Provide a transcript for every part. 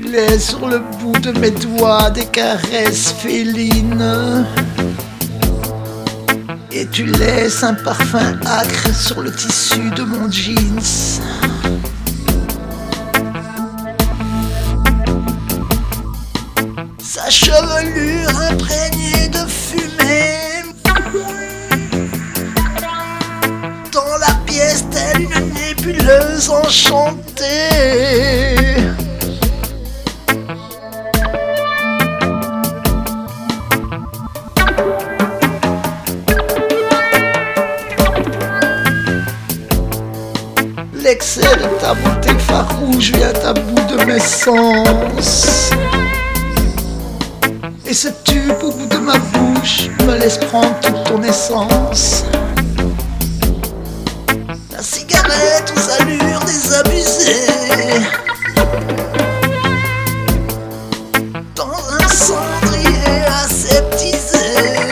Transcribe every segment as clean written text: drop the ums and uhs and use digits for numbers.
laisses sur le bout de mes doigts des caresses félines. Et tu laisses un parfum âcre sur le tissu de mon jeans. Sa chevelure imprégnée de fumée, dans la pièce telle une nébuleuse enchantée. L'excès de ta beauté farouche vient à bout de mes sens. Et ce tube au bout de ma bouche me laisse prendre toute ton essence. La cigarette aux allures désabusées, dans un cendrier aseptisé.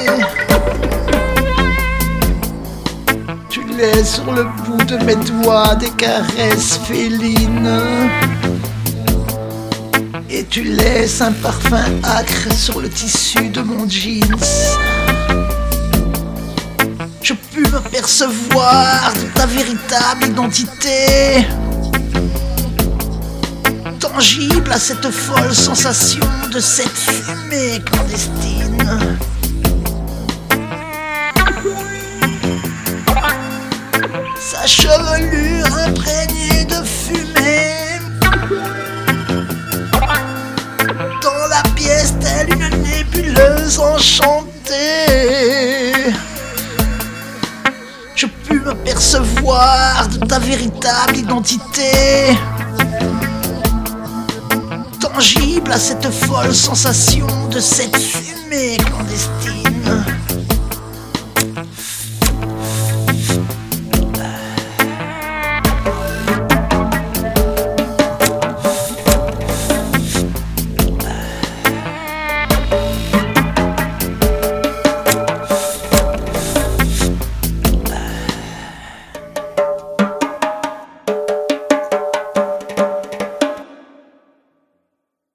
Tu laisses sur le bout de mes doigts des caresses félines. Et tu laisses un parfum âcre sur le tissu de mon jeans. Je puis m'apercevoir de ta véritable identité, tangible à cette folle sensation de cette fumée clandestine. Sa chevelure imprégnée de fumée, dans la pièce telle une nébuleuse enchantée. Je puis m'apercevoir de ta véritable identité, tangible à cette folle sensation de cette fumée clandestine.